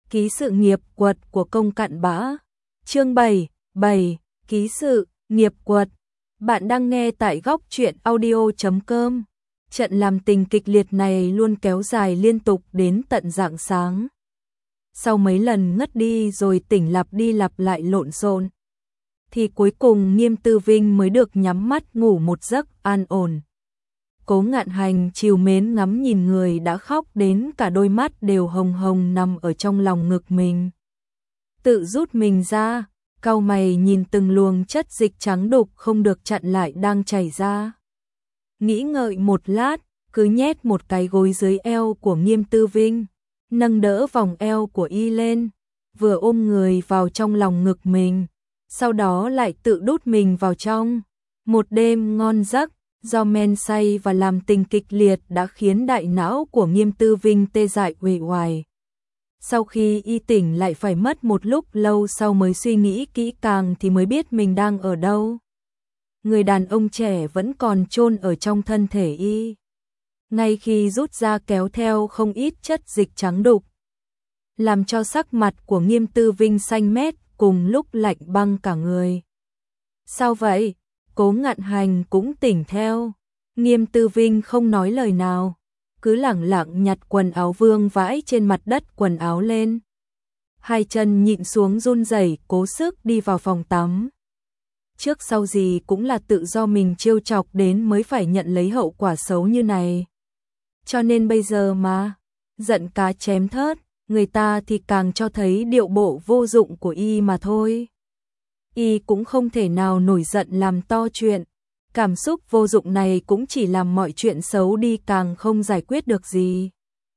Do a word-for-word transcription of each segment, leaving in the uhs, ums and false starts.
Ký sự nghiệp quật của công cặn bã. Chương bảy, bảy, ký sự, nghiệp quật. Bạn đang nghe tại góc truyện audio chấm com. Trận làm tình kịch liệt này luôn kéo dài liên tục đến tận rạng sáng. Sau mấy lần ngất đi rồi tỉnh lặp đi lặp lại lộn xộn, thì cuối cùng Nghiêm Tư Vinh mới được nhắm mắt ngủ một giấc an ổn. Cố Ngạn Hành trìu mến ngắm nhìn người đã khóc đến cả đôi mắt đều hồng hồng nằm ở trong lòng ngực mình. Tự rút mình ra, cau mày nhìn từng luồng chất dịch trắng đục không được chặn lại đang chảy ra. Nghĩ ngợi một lát, cứ nhét một cái gối dưới eo của Nghiêm Tư Vinh, nâng đỡ vòng eo của y lên, vừa ôm người vào trong lòng ngực mình, sau đó lại tự đút mình vào trong. Một đêm ngon giấc, do men say và làm tình kịch liệt đã khiến đại não của Nghiêm Tư Vinh tê dại uể oải. Sau khi y tỉnh lại phải mất một lúc lâu sau mới suy nghĩ kỹ càng thì mới biết mình đang ở đâu. Người đàn ông trẻ vẫn còn chôn ở trong thân thể y. Ngay khi rút ra kéo theo không ít chất dịch trắng đục, làm cho sắc mặt của Nghiêm Tư Vinh xanh mét, cùng lúc lạnh băng cả người. Sao vậy? Cố Ngạn Hành cũng tỉnh theo. Nghiêm Tư Vinh không nói lời nào, cứ lẳng lặng nhặt quần áo vương vãi trên mặt đất quần áo lên. Hai chân nhịn xuống run rẩy, cố sức đi vào phòng tắm. Trước sau gì cũng là tự do mình trêu chọc đến mới phải nhận lấy hậu quả xấu như này. Cho nên bây giờ mà giận cá chém thớt, người ta thì càng cho thấy điệu bộ vô dụng của y mà thôi. Y cũng không thể nào nổi giận làm to chuyện. Cảm xúc vô dụng này cũng chỉ làm mọi chuyện xấu đi, càng không giải quyết được gì.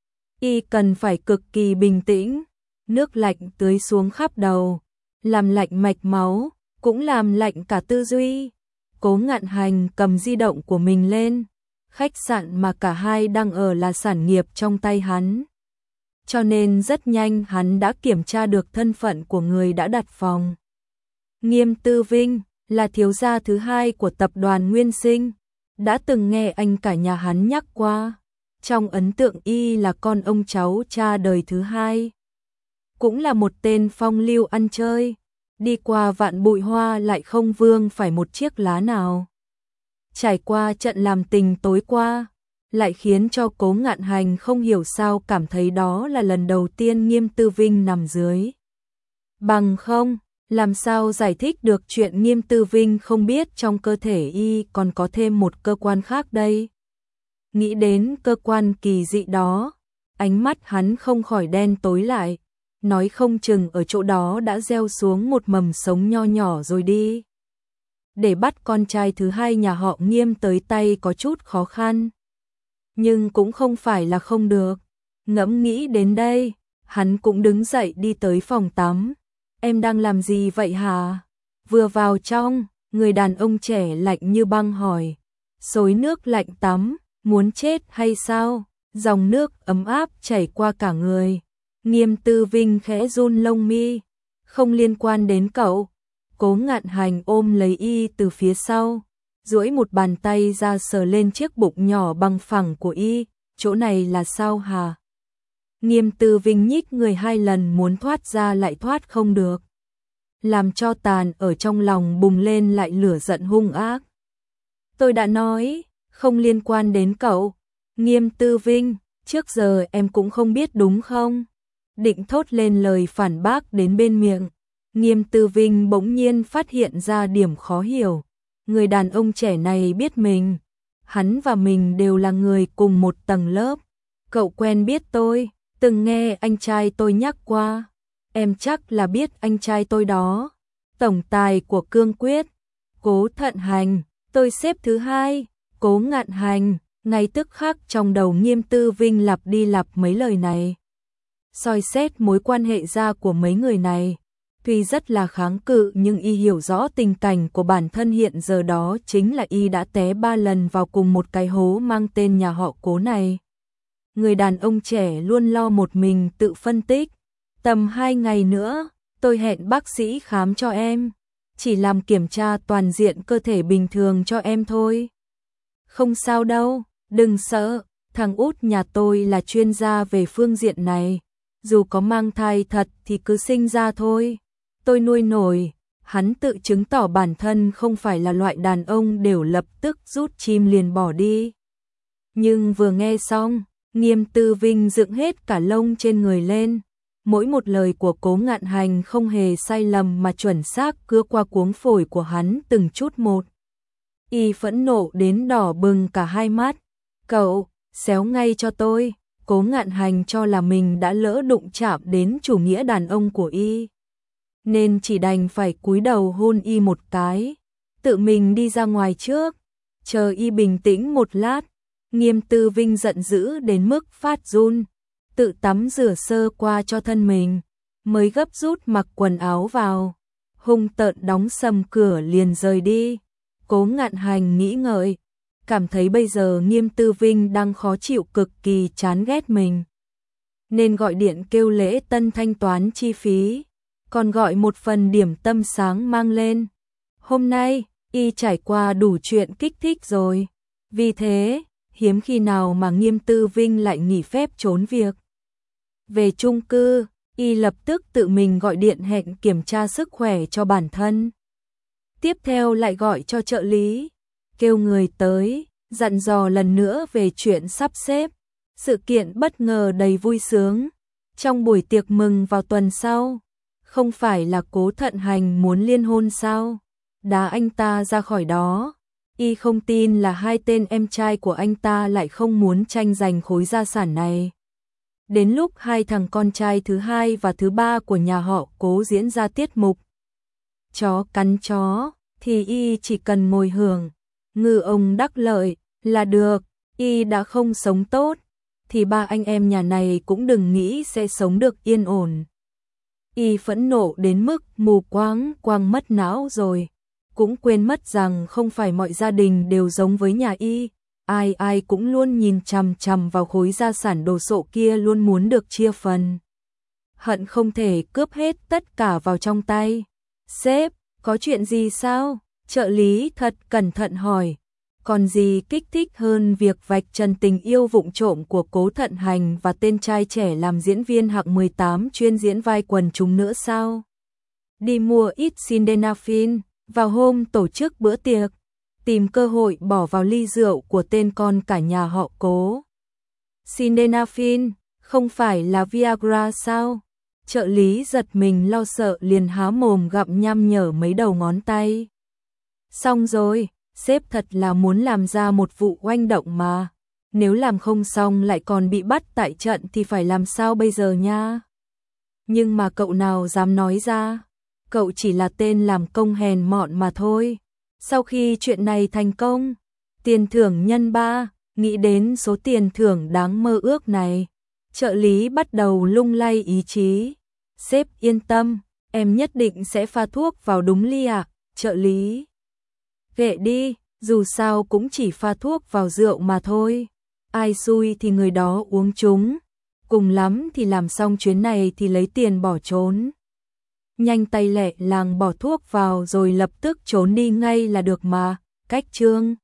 Y cần phải cực kỳ bình tĩnh. Nước lạnh tưới xuống khắp đầu, làm lạnh mạch máu, cũng làm lạnh cả tư duy. Cố Ngạn Hành cầm di động của mình lên. Khách sạn mà cả hai đang ở là sản nghiệp trong tay hắn, cho nên rất nhanh hắn đã kiểm tra được thân phận của người đã đặt phòng. Nghiêm Tư Vinh là thiếu gia thứ hai của tập đoàn Nguyên Sinh, đã từng nghe anh cả nhà hắn nhắc qua. Trong ấn tượng y là con ông cháu cha đời thứ hai, cũng là một tên phong lưu ăn chơi, đi qua vạn bụi hoa lại không vương phải một chiếc lá nào. Trải qua trận làm tình tối qua, lại khiến cho Cố Ngạn Hành không hiểu sao cảm thấy đó là lần đầu tiên Nghiêm Tư Vinh nằm dưới. Bằng không, làm sao giải thích được chuyện Nghiêm Tư Vinh không biết trong cơ thể y còn có thêm một cơ quan khác đây. Nghĩ đến cơ quan kỳ dị đó, ánh mắt hắn không khỏi đen tối lại, nói không chừng ở chỗ đó đã gieo xuống một mầm sống nho nhỏ rồi đi. Để bắt con trai thứ hai nhà họ Nghiêm tới tay có chút khó khăn, nhưng cũng không phải là không được. Ngẫm nghĩ đến đây, hắn cũng đứng dậy đi tới phòng tắm. Em đang làm gì vậy hả? Vừa vào trong, người đàn ông trẻ lạnh như băng hỏi. Xối nước lạnh tắm, muốn chết hay sao? Dòng nước ấm áp chảy qua cả người. Nghiêm Tư Vinh khẽ run lông mi. Không liên quan đến cậu. Cố Ngạn Hành ôm lấy y từ phía sau, duỗi một bàn tay ra sờ lên chiếc bụng nhỏ bằng phẳng của y. Chỗ này là sao hả? Nghiêm Tư Vinh nhích người hai lần muốn thoát ra lại thoát không được, làm cho tàn ở trong lòng bùng lên lại lửa giận hung ác. Tôi đã nói, không liên quan đến cậu. Nghiêm Tư Vinh, trước giờ em cũng không biết đúng không? Định thốt lên lời phản bác đến bên miệng, Nghiêm Tư Vinh bỗng nhiên phát hiện ra điểm khó hiểu. Người đàn ông trẻ này biết mình, hắn và mình đều là người cùng một tầng lớp. Cậu quen biết tôi, từng nghe anh trai tôi nhắc qua. Em chắc là biết anh trai tôi đó, tổng tài của Cương Quyết, Cố Thận Hành. Tôi xếp thứ hai, Cố Ngạn Hành. Ngay tức khắc trong đầu Nghiêm Tư Vinh lặp đi lặp mấy lời này. Soi xét mối quan hệ ra của mấy người này, tuy rất là kháng cự nhưng y hiểu rõ tình cảnh của bản thân hiện giờ, đó chính là y đã té ba lần vào cùng một cái hố mang tên nhà họ Cố này. Người đàn ông trẻ luôn lo một mình tự phân tích. Tầm hai ngày nữa, tôi hẹn bác sĩ khám cho em. Chỉ làm kiểm tra toàn diện cơ thể bình thường cho em thôi. Không sao đâu, đừng sợ, thằng út nhà tôi là chuyên gia về phương diện này. dù có mang thai thật thì cứ sinh ra thôi, tôi nuôi nổi. Hắn tự chứng tỏ bản thân không phải là loại đàn ông đều lập tức rút chim liền bỏ đi. Nhưng vừa nghe xong, Nghiêm Tư Vinh dựng hết cả lông trên người lên. Mỗi một lời của Cố Ngạn Hành không hề sai lầm mà chuẩn xác cứa qua cuống phổi của hắn từng chút một. Y phẫn nộ đến đỏ bừng cả hai mắt. Cậu, xéo ngay cho tôi. Cố Ngạn Hành cho là mình đã lỡ đụng chạm đến chủ nghĩa đàn ông của Y, nên chỉ đành phải cúi đầu hôn Y một cái, tự mình đi ra ngoài trước. Chờ Y bình tĩnh một lát, Nghiêm Tư Vinh giận dữ đến mức phát run, tự tắm rửa sơ qua cho thân mình, mới gấp rút mặc quần áo vào, hung tợn đóng sầm cửa liền rời đi. Cố Ngạn Hành nghĩ ngợi, cảm thấy bây giờ Nghiêm Tư Vinh đang khó chịu, cực kỳ chán ghét mình, nên gọi điện kêu Lễ Tân thanh toán chi phí, còn gọi một phần điểm tâm sáng mang lên. Hôm nay, Y trải qua đủ chuyện kích thích rồi, vì thế, hiếm khi nào mà Nghiêm Tư Vinh lại nghỉ phép trốn việc. Về chung cư, Y lập tức tự mình gọi điện hẹn kiểm tra sức khỏe cho bản thân. Tiếp theo lại gọi cho trợ lý, kêu người tới, dặn dò lần nữa về chuyện sắp xếp. Sự kiện bất ngờ đầy vui sướng. Trong buổi tiệc mừng vào tuần sau, không phải là Cố Thận Hành muốn liên hôn sao? Đá anh ta ra khỏi đó. Y không tin là hai tên em trai của anh ta lại không muốn tranh giành khối gia sản này. Đến lúc hai thằng con trai thứ hai và thứ ba của nhà họ Cố diễn ra tiết mục chó cắn chó, thì Y chỉ cần ngồi hưởng, ngư ông đắc lợi là được. Y đã không sống tốt, thì ba anh em nhà này cũng đừng nghĩ sẽ sống được yên ổn. Y phẫn nộ đến mức mù quáng quang mất não rồi, cũng quên mất rằng không phải mọi gia đình đều giống với nhà Y, ai ai cũng luôn nhìn chằm chằm vào khối gia sản đồ sộ kia, luôn muốn được chia phần, hận không thể cướp hết tất cả vào trong tay. Sếp, có chuyện gì sao? Trợ lý thật cẩn thận hỏi. Còn gì kích thích hơn việc vạch trần tình yêu vụng trộm của Cố Thận Hành và tên trai trẻ làm diễn viên hạng mười tám chuyên diễn vai quần chúng nữa sao? Đi mua ít Sildenafil, vào hôm tổ chức bữa tiệc, tìm cơ hội bỏ vào ly rượu của tên con cả nhà họ Cố. Sildenafil, không phải là Viagra sao? Trợ lý giật mình lo sợ liền há mồm gặm nhăm nhở mấy đầu ngón tay. Xong rồi, sếp thật là muốn làm ra một vụ oanh động mà. Nếu làm không xong lại còn bị bắt tại trận thì phải làm sao bây giờ nha? Nhưng mà cậu nào dám nói ra? Cậu chỉ là tên làm công hèn mọn mà thôi. Sau khi chuyện này thành công, tiền thưởng nhân ba, nghĩ đến số tiền thưởng đáng mơ ước này, trợ lý bắt đầu lung lay ý chí. Sếp yên tâm, em nhất định sẽ pha thuốc vào đúng ly ạ. Trợ lý, kệ đi, dù sao cũng chỉ pha thuốc vào rượu mà thôi. Ai xui thì người đó uống chúng, cùng lắm thì làm xong chuyến này thì lấy tiền bỏ trốn. Nhanh tay lẹ làng bỏ thuốc vào rồi lập tức trốn đi ngay là được mà. Cách chương